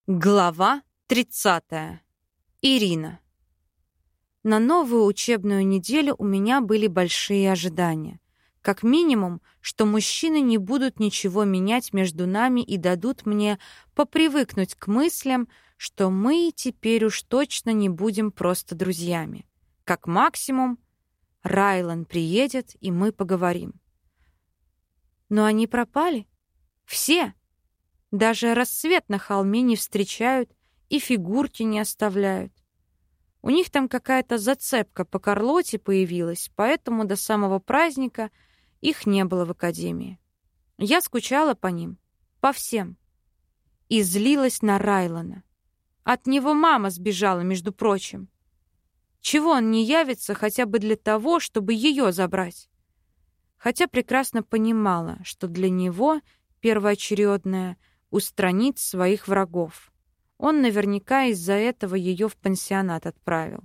Глава 30. Ирина. На новую учебную неделю у меня были большие ожидания. Как минимум, что мужчины не будут ничего менять между нами и дадут мне попривыкнуть к мыслям, что мы теперь уж точно не будем просто друзьями. Как максимум, Райлан приедет, и мы поговорим. Но они пропали. Все. Даже рассвет на холме не встречают и фигурки не оставляют. У них там какая-то зацепка по Карлоте появилась, поэтому до самого праздника их не было в академии. Я скучала по ним, по всем. И злилась на Райлана. От него мама сбежала, между прочим. Чего он не явится хотя бы для того, чтобы ее забрать? Хотя прекрасно понимала, что для него первоочередное — устранить своих врагов. Он наверняка из-за этого ее в пансионат отправил.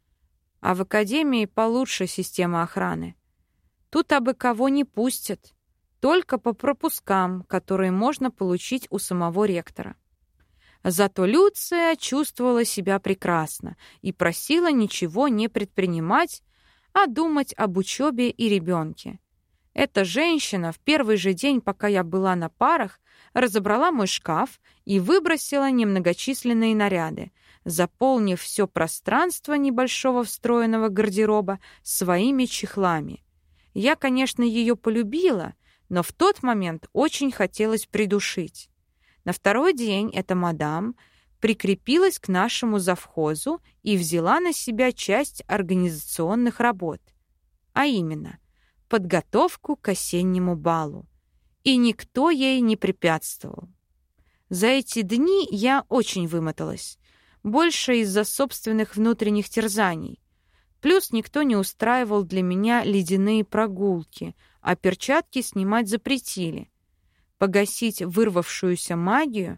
А в академии получше система охраны. Тут абы кого не пустят, только по пропускам, которые можно получить у самого ректора. Зато Люция чувствовала себя прекрасно и просила ничего не предпринимать, а думать об учебе и ребенке. Эта женщина в первый же день, пока я была на парах, разобрала мой шкаф и выбросила немногочисленные наряды, заполнив все пространство небольшого встроенного гардероба своими чехлами. Я, конечно, ее полюбила, но в тот момент очень хотелось придушить. На второй день эта мадам прикрепилась к нашему завхозу и взяла на себя часть организационных работ, а именно подготовку к осеннему балу. И никто ей не препятствовал. За эти дни я очень вымоталась, больше из-за собственных внутренних терзаний. Плюс никто не устраивал для меня ледяные прогулки, а перчатки снимать запретили. Погасить вырвавшуюся магию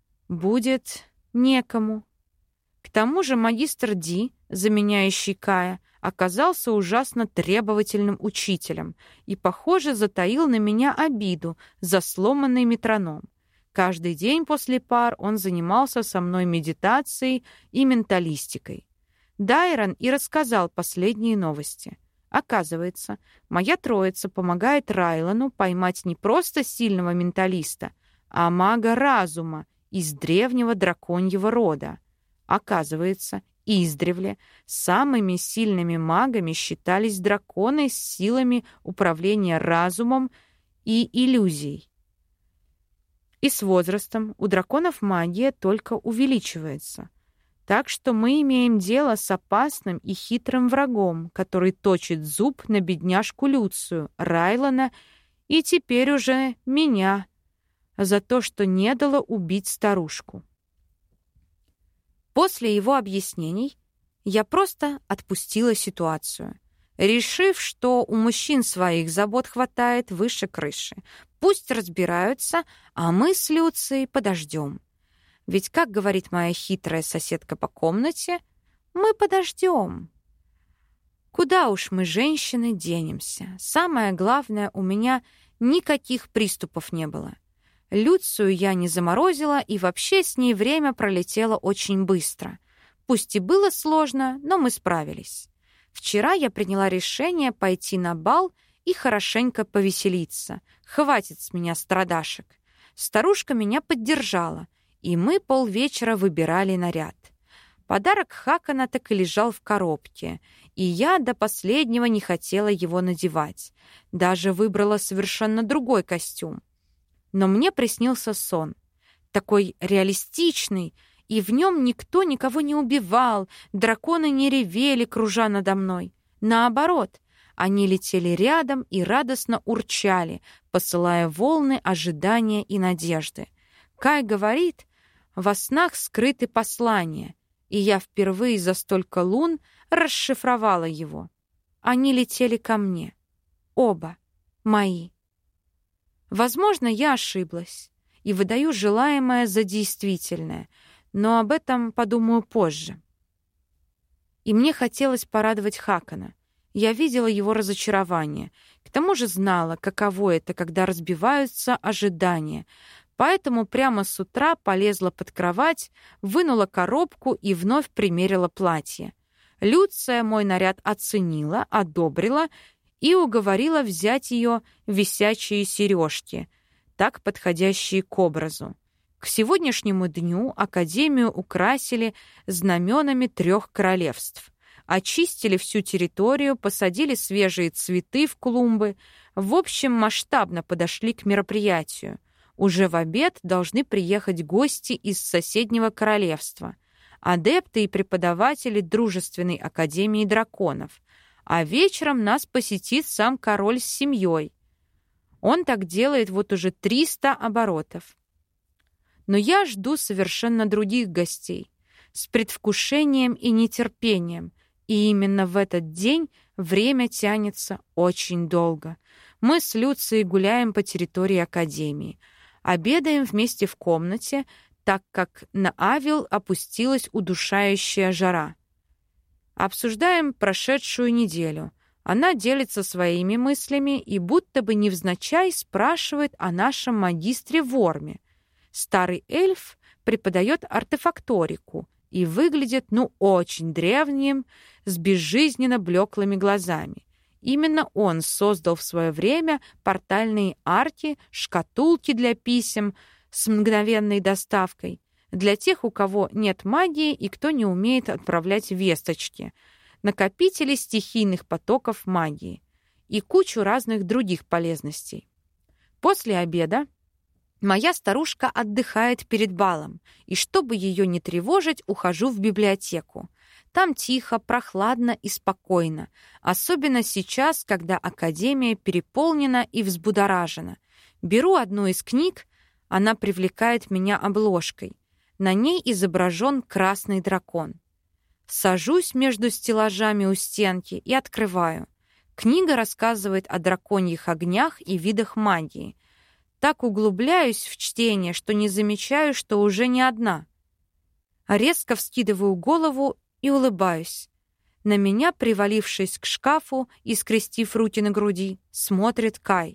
будет некому. К тому же магистр Ди, заменяющий Кая, оказался ужасно требовательным учителем и, похоже, затаил на меня обиду за сломанный метроном. Каждый день после пар он занимался со мной медитацией и менталистикой. Дайрон и рассказал последние новости. Оказывается, моя троица помогает Райлану поймать не просто сильного менталиста, а мага разума из древнего драконьего рода. Оказывается, издревле самыми сильными магами считались драконы с силами управления разумом и иллюзией. И с возрастом у драконов магия только увеличивается. Так что мы имеем дело с опасным и хитрым врагом, который точит зуб на бедняжку Люцию, Райлана и теперь уже меня за то, что не дала убить старушку. После его объяснений я просто отпустила ситуацию, решив, что у мужчин своих забот хватает выше крыши. Пусть разбираются, а мы с Люцией подождем. Ведь, как говорит моя хитрая соседка по комнате, мы подождем. Куда уж мы, женщины, денемся? Самое главное, у меня никаких приступов не было. Люцию я не заморозила, и вообще с ней время пролетело очень быстро. Пусть и было сложно, но мы справились. Вчера я приняла решение пойти на бал и хорошенько повеселиться. Хватит с меня страдашек. Старушка меня поддержала, и мы полвечера выбирали наряд. Подарок Хакана так и лежал в коробке, и я до последнего не хотела его надевать. Даже выбрала совершенно другой костюм. Но мне приснился сон, такой реалистичный, и в нем никто никого не убивал, драконы не ревели, кружа надо мной. Наоборот, они летели рядом и радостно урчали, посылая волны ожидания и надежды. Кай говорит, во снах скрыты послания, и я впервые за столько лун расшифровала его. Они летели ко мне. Оба мои. Возможно, я ошиблась и выдаю желаемое за действительное, но об этом подумаю позже. И мне хотелось порадовать Хакана. Я видела его разочарование. К тому же знала, каково это, когда разбиваются ожидания. Поэтому прямо с утра полезла под кровать, вынула коробку и вновь примерила платье. Люция мой наряд оценила, одобрила и уговорила взять ее висячие сережки, так подходящие к образу. К сегодняшнему дню академию украсили знаменами 3 королевств. Очистили всю территорию, посадили свежие цветы в клумбы. В общем, масштабно подошли к мероприятию. Уже в обед должны приехать гости из соседнего королевства, адепты и преподаватели дружественной академии драконов. А вечером нас посетит сам король с семьей. Он так делает вот уже 300 оборотов. Но я жду совершенно других гостей, с предвкушением и нетерпением, и именно в этот день время тянется очень долго. Мы с Люцией гуляем по территории академии, обедаем вместе в комнате, так как на Авил опустилась удушающая жара. Обсуждаем прошедшую неделю. Она делится своими мыслями и будто бы невзначай спрашивает о нашем магистре Ворме. Старый эльф преподает артефакторику и выглядит, очень древним, с безжизненно блеклыми глазами. Именно он создал в свое время портальные арки, шкатулки для писем с мгновенной доставкой для тех, у кого нет магии и кто не умеет отправлять весточки, накопители стихийных потоков магии и кучу разных других полезностей. После обеда моя старушка отдыхает перед балом, и чтобы ее не тревожить, ухожу в библиотеку. Там тихо, прохладно и спокойно, особенно сейчас, когда академия переполнена и взбудоражена. Беру одну из книг, она привлекает меня обложкой. На ней изображен красный дракон. Сажусь между стеллажами у стенки и открываю. Книга рассказывает о драконьих огнях и видах магии. Так углубляюсь в чтение, что не замечаю, что уже не одна. Резко вскидываю голову и улыбаюсь. На меня, привалившись к шкафу и скрестив руки на груди, смотрит Кай.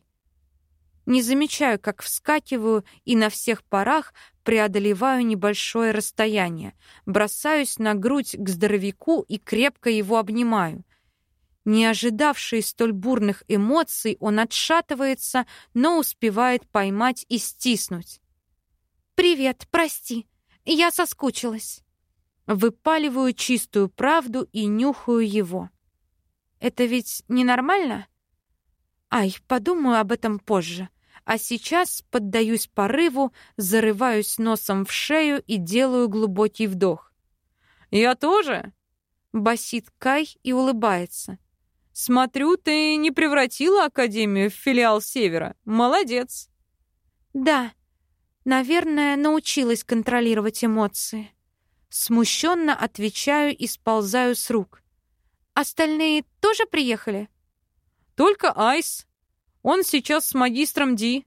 Не замечаю, как вскакиваю и на всех парах преодолеваю небольшое расстояние, бросаюсь на грудь к здоровяку и крепко его обнимаю. Не ожидавший столь бурных эмоций, он отшатывается, но успевает поймать и стиснуть. «Привет, прости, я соскучилась». Выпаливаю чистую правду и нюхаю его. «Это ведь ненормально?» «Ай, подумаю об этом позже. А сейчас поддаюсь порыву, зарываюсь носом в шею и делаю глубокий вдох». «Я тоже?» — басит Кай и улыбается. «Смотрю, ты не превратила Академию в филиал Севера. Молодец!» «Да, наверное, научилась контролировать эмоции». Смущенно отвечаю и сползаю с рук. «Остальные тоже приехали?» «Только Айс. Он сейчас с магистром Ди».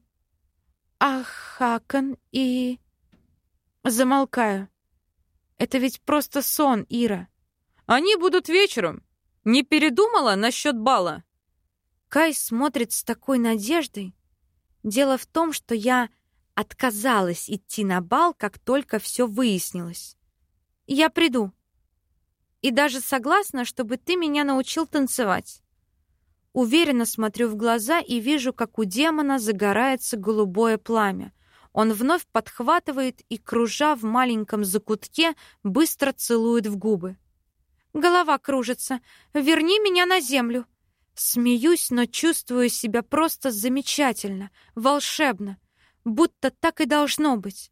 «А Хакон и...» Замолкаю. «Это ведь просто сон, Ира». «Они будут вечером. Не передумала насчет бала?» Кай смотрит с такой надеждой. Дело в том, что я отказалась идти на бал, как только все выяснилось. «Я приду. И даже согласна, чтобы ты меня научил танцевать». Уверенно смотрю в глаза и вижу, как у демона загорается голубое пламя. Он вновь подхватывает и, кружа в маленьком закутке, быстро целует в губы. «Голова кружится. Верни меня на землю». Смеюсь, но чувствую себя просто замечательно, волшебно, будто так и должно быть.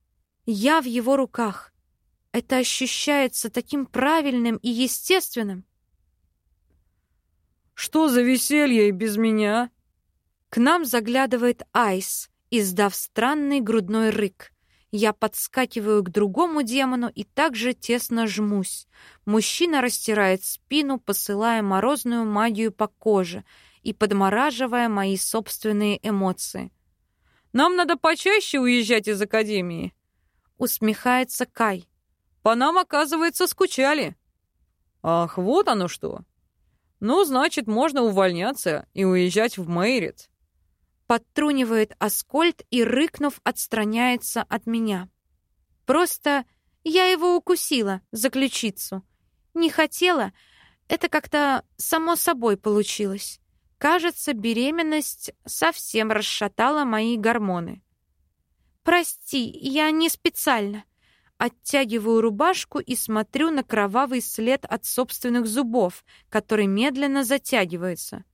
Я в его руках. Это ощущается таким правильным и естественным. «Что за веселье и без меня?» К нам заглядывает Айс, издав странный грудной рык. Я подскакиваю к другому демону и также тесно жмусь. Мужчина растирает спину, посылая морозную магию по коже и подмораживая мои собственные эмоции. «Нам надо почаще уезжать из Академии», — усмехается Кай. «По нам, оказывается, скучали». «Ах, вот оно что. Ну, значит, можно увольняться и уезжать в Мейрит». Подтрунивает Аскольд и, рыкнув, отстраняется от меня. Просто я его укусила за ключицу. Не хотела, это как-то само собой получилось. Кажется, беременность совсем расшатала мои гормоны. «Прости, я не специально». Оттягиваю рубашку и смотрю на кровавый след от собственных зубов, который медленно затягивается.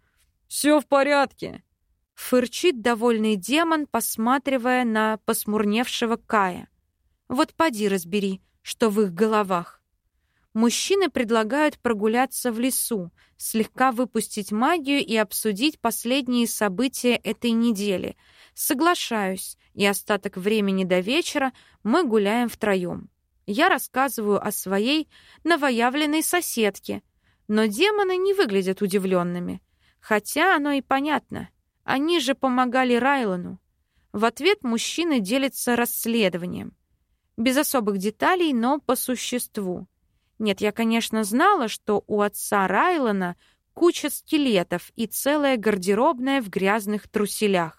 «Все в порядке», — фырчит довольный демон, посматривая на посмурневшего Кая. Вот поди разбери, что в их головах. Мужчины предлагают прогуляться в лесу, слегка выпустить магию и обсудить последние события этой недели. Соглашаюсь, и остаток времени до вечера мы гуляем втроем. Я рассказываю о своей новоявленной соседке, но демоны не выглядят удивленными. Хотя оно и понятно. Они же помогали Райлану. В ответ мужчины делятся расследованием. Без особых деталей, но по существу. Нет, я, конечно, знала, что у отца Райлана куча скелетов и целая гардеробная в грязных труселях.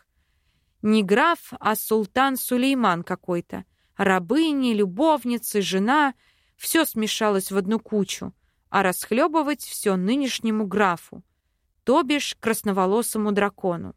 Не граф, а султан Сулейман какой-то. Рабыни, любовницы, жена — все смешалось в одну кучу, а расхлебывать все нынешнему графу, то бишь красноволосому дракону.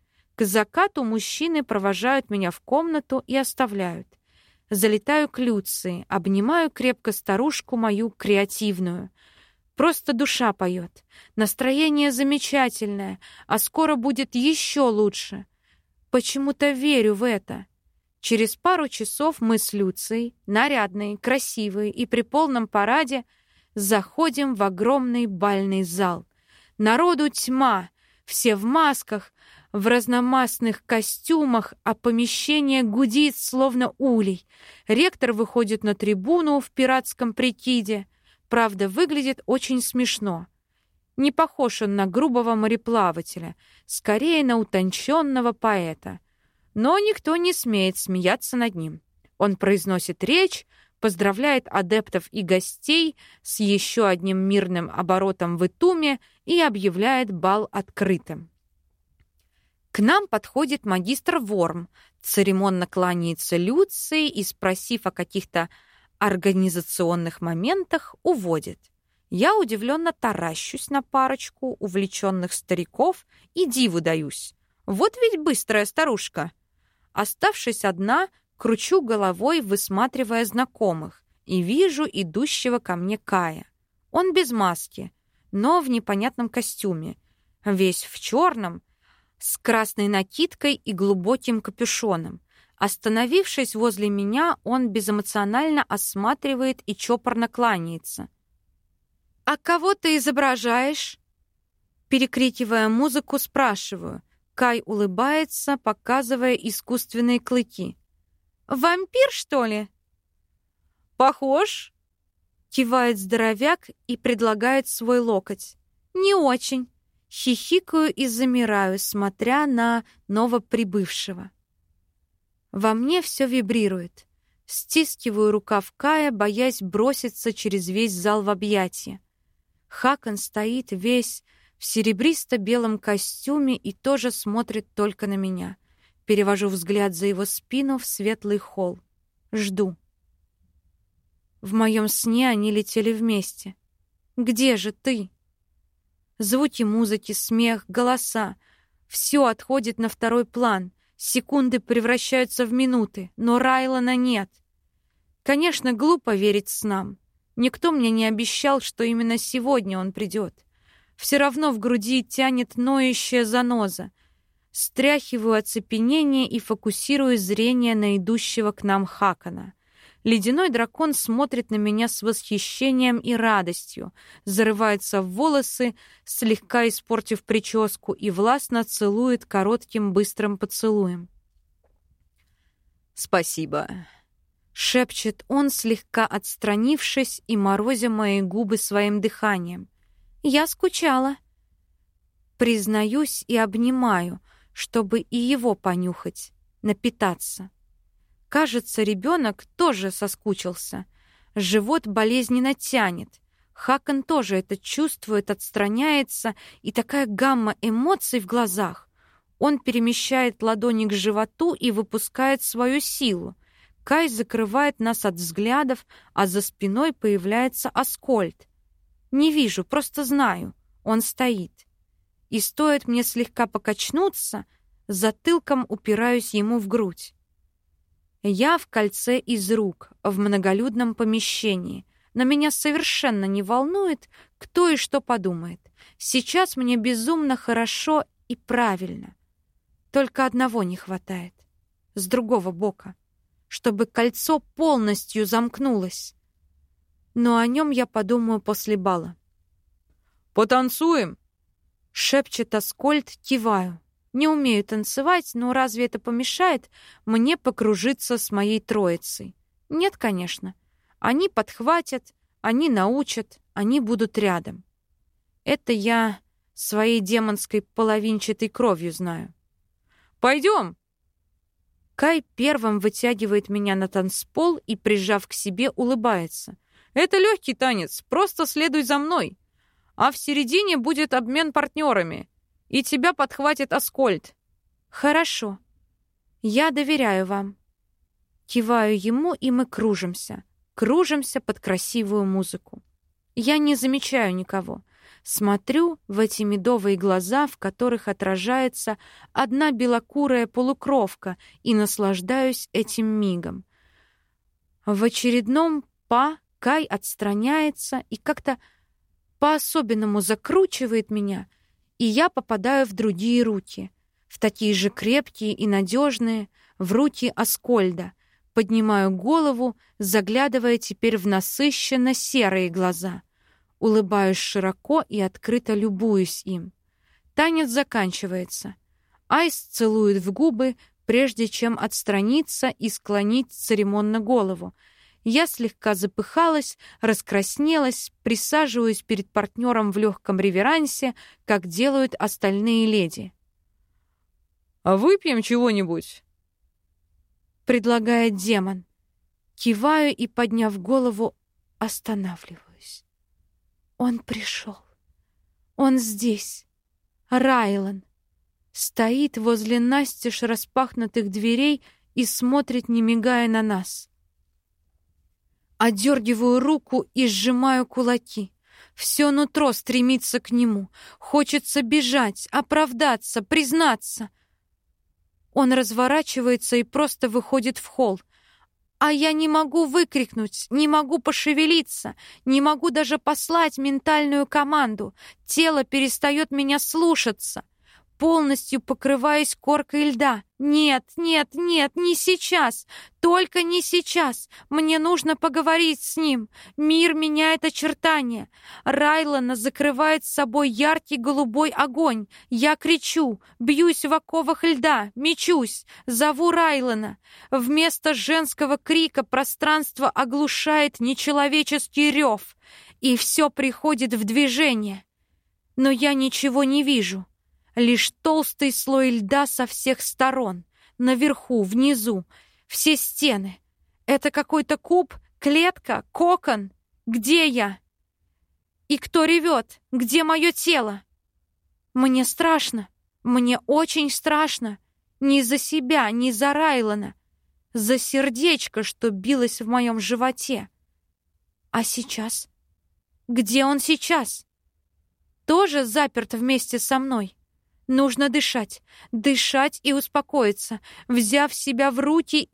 К закату мужчины провожают меня в комнату и оставляют. Залетаю к Люции, обнимаю крепко старушку мою креативную. Просто душа поет. Настроение замечательное, а скоро будет еще лучше. Почему-то верю в это. Через пару часов мы с Люцией, нарядные, красивые и при полном параде, заходим в огромный бальный зал. Народу тьма, все в масках, в разномастных костюмах, а помещение гудит, словно улей. Ректор выходит на трибуну в пиратском прикиде. Правда, выглядит очень смешно. Не похож он на грубого мореплавателя, скорее на утонченного поэта. Но никто не смеет смеяться над ним. Он произносит речь, поздравляет адептов и гостей с еще одним мирным оборотом в Итуме и объявляет бал открытым. К нам подходит магистр Ворм, церемонно кланяется Люции и, спросив о каких-то организационных моментах, уводит. Я удивленно таращусь на парочку увлеченных стариков и диву даюсь. Вот ведь быстрая старушка. Оставшись одна, кручу головой, высматривая знакомых, и вижу идущего ко мне Кая. Он без маски, но в непонятном костюме, весь в черном, с красной накидкой и глубоким капюшоном. Остановившись возле меня, он безэмоционально осматривает и чопорно кланяется. «А кого ты изображаешь?» Перекрикивая музыку, спрашиваю. Кай улыбается, показывая искусственные клыки. «Вампир, что ли?» «Похож?» Кивает здоровяк и предлагает свой локоть. «Не очень». Хихикаю и замираю, смотря на новоприбывшего. Во мне все вибрирует. Стискиваю рукав Кая, боясь броситься через весь зал в объятия. Хакон стоит весь в серебристо-белом костюме и тоже смотрит только на меня. Перевожу взгляд за его спину в светлый холл. Жду. В моем сне они летели вместе. Где же ты? Звуки музыки, смех, голоса — все отходит на второй план. Секунды превращаются в минуты, но Райлана нет. Конечно, глупо верить снам. Никто мне не обещал, что именно сегодня он придет. Все равно в груди тянет ноющая заноза. Стряхиваю оцепенение и фокусирую зрение на идущего к нам Хакона. Ледяной дракон смотрит на меня с восхищением и радостью, зарывается в волосы, слегка испортив прическу, и властно целует коротким быстрым поцелуем. «Спасибо», — шепчет он, слегка отстранившись и морозя мои губы своим дыханием. «Я скучала». Признаюсь и обнимаю, чтобы и его понюхать, напитаться. Кажется, ребенок тоже соскучился. Живот болезненно тянет. Хакон тоже это чувствует, отстраняется, и такая гамма эмоций в глазах. Он перемещает ладони к животу и выпускает свою силу. Кай закрывает нас от взглядов, а за спиной появляется Аскольд. Не вижу, просто знаю. Он стоит. И стоит мне слегка покачнуться, затылком упираюсь ему в грудь. Я в кольце из рук, в многолюдном помещении. Но меня совершенно не волнует, кто и что подумает. Сейчас мне безумно хорошо и правильно. Только одного не хватает. С другого бока. Чтобы кольцо полностью замкнулось. Но о нем я подумаю после бала. «Потанцуем?» — шепчет Аскольд, киваю. Не умею танцевать, но разве это помешает мне покружиться с моей троицей? Нет, конечно. Они подхватят, они научат, они будут рядом. Это я своей демонской половинчатой кровью знаю. «Пойдем!» Кай первым вытягивает меня на танцпол и, прижав к себе, улыбается. «Это легкий танец, просто следуй за мной. А в середине будет обмен партнерами, и тебя подхватит Аскольд». «Хорошо. Я доверяю вам». Киваю ему, и мы кружимся. Кружимся под красивую музыку. Я не замечаю никого. Смотрю в эти медовые глаза, в которых отражается одна белокурая полукровка, и наслаждаюсь этим мигом. В очередном па Кай отстраняется и как-то по-особенному закручивает меня, и я попадаю в другие руки, в такие же крепкие и надежные, в руки Аскольда. Поднимаю голову, заглядывая теперь в насыщенно серые глаза. Улыбаюсь широко и открыто любуюсь им. Танец заканчивается. Айс целует в губы, прежде чем отстраниться и склонить церемонно голову. Я слегка запыхалась, раскраснелась, присаживаюсь перед партнером в легком реверансе, как делают остальные леди. «А выпьем чего-нибудь?» — предлагает демон. Киваю и, подняв голову, останавливаюсь. Он пришел. Он здесь. Райлан. Стоит возле настежь распахнутых дверей и смотрит, не мигая, на нас. Отдергиваю руку и сжимаю кулаки. Все нутро стремится к нему. Хочется бежать, оправдаться, признаться. Он разворачивается и просто выходит в холл. А я не могу выкрикнуть, не могу пошевелиться, не могу даже послать ментальную команду. Тело перестает меня слушаться. Полностью покрываясь коркой льда. Нет, нет, нет, не сейчас. Только не сейчас. Мне нужно поговорить с ним. Мир меняет очертания. Райлана закрывает с собой яркий голубой огонь. Я кричу, бьюсь в оковах льда, мечусь, зову Райлана. Вместо женского крика пространство оглушает нечеловеческий рев, и все приходит в движение. Но я ничего не вижу. Лишь толстый слой льда со всех сторон. Наверху, внизу. Все стены. Это какой-то куб, клетка, кокон. Где я? И кто ревет? Где мое тело? Мне страшно. Мне очень страшно. Не за себя, не за Райлана. За сердечко, что билось в моем животе. А сейчас? Где он сейчас? Тоже заперт вместе со мной? Нужно дышать, дышать и успокоиться. Взяв себя в руки,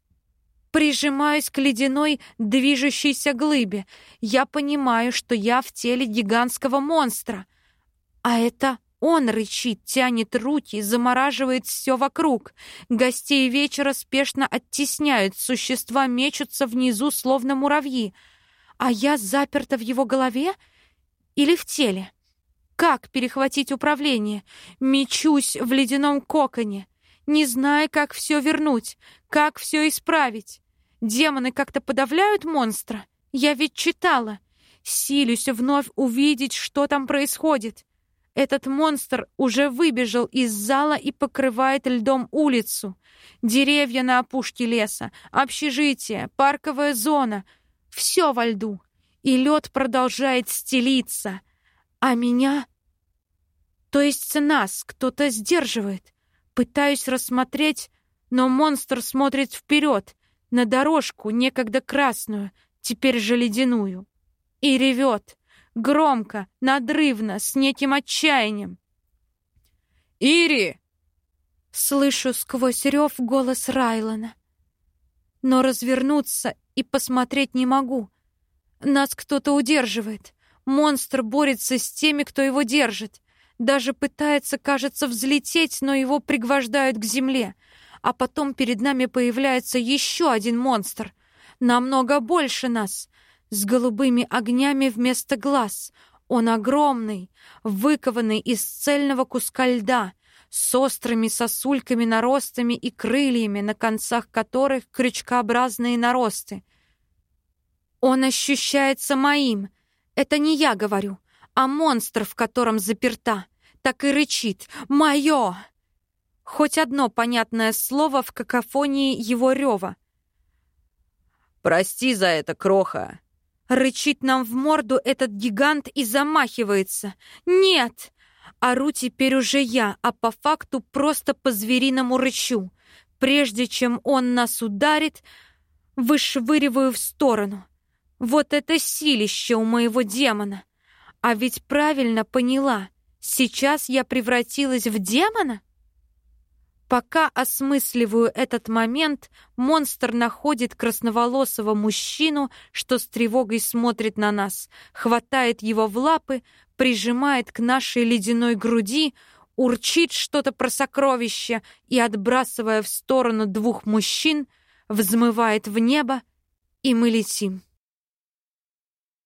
прижимаюсь к ледяной движущейся глыбе. Я понимаю, что я в теле гигантского монстра. А это он рычит, тянет руки, замораживает все вокруг. Гостей вечера спешно оттесняют, существа мечутся внизу, словно муравьи. А я заперта в его голове или в теле? Как перехватить управление? Мечусь в ледяном коконе, не зная, как все вернуть, как все исправить. Демоны как-то подавляют монстра? Я ведь читала. Силюсь вновь увидеть, что там происходит. Этот монстр уже выбежал из зала и покрывает льдом улицу. Деревья на опушке леса, общежитие, парковая зона — все во льду. И лед продолжает стелиться. А меня, то есть нас, кто-то сдерживает. Пытаюсь рассмотреть, но монстр смотрит вперед, на дорожку, некогда красную, теперь же ледяную. И ревет, громко, надрывно, с неким отчаянием. «Ири!» Слышу сквозь рев голос Райлана. Но развернуться и посмотреть не могу. Нас кто-то удерживает. Монстр борется с теми, кто его держит. Даже пытается, кажется, взлететь, но его пригвождают к земле. А потом перед нами появляется еще один монстр. Намного больше нас. С голубыми огнями вместо глаз. Он огромный, выкованный из цельного куска льда, с острыми сосульками-наростами и крыльями, на концах которых крючкообразные наросты. Он ощущается моим. Это не я говорю, а монстр, в котором заперта. Так и рычит: «Моё!» Хоть одно понятное слово в какофонии его рева. «Прости за это, кроха!» Рычит нам в морду этот гигант и замахивается. «Нет!» Ору теперь уже я, а по факту просто по-звериному рычу. Прежде чем он нас ударит, вышвыриваю в сторону. Вот это силище у моего демона! А ведь правильно поняла, сейчас я превратилась в демона? Пока осмысливаю этот момент, монстр находит красноволосого мужчину, что с тревогой смотрит на нас, хватает его в лапы, прижимает к нашей ледяной груди, урчит что-то про сокровище и, отбрасывая в сторону двух мужчин, взмывает в небо, и мы летим.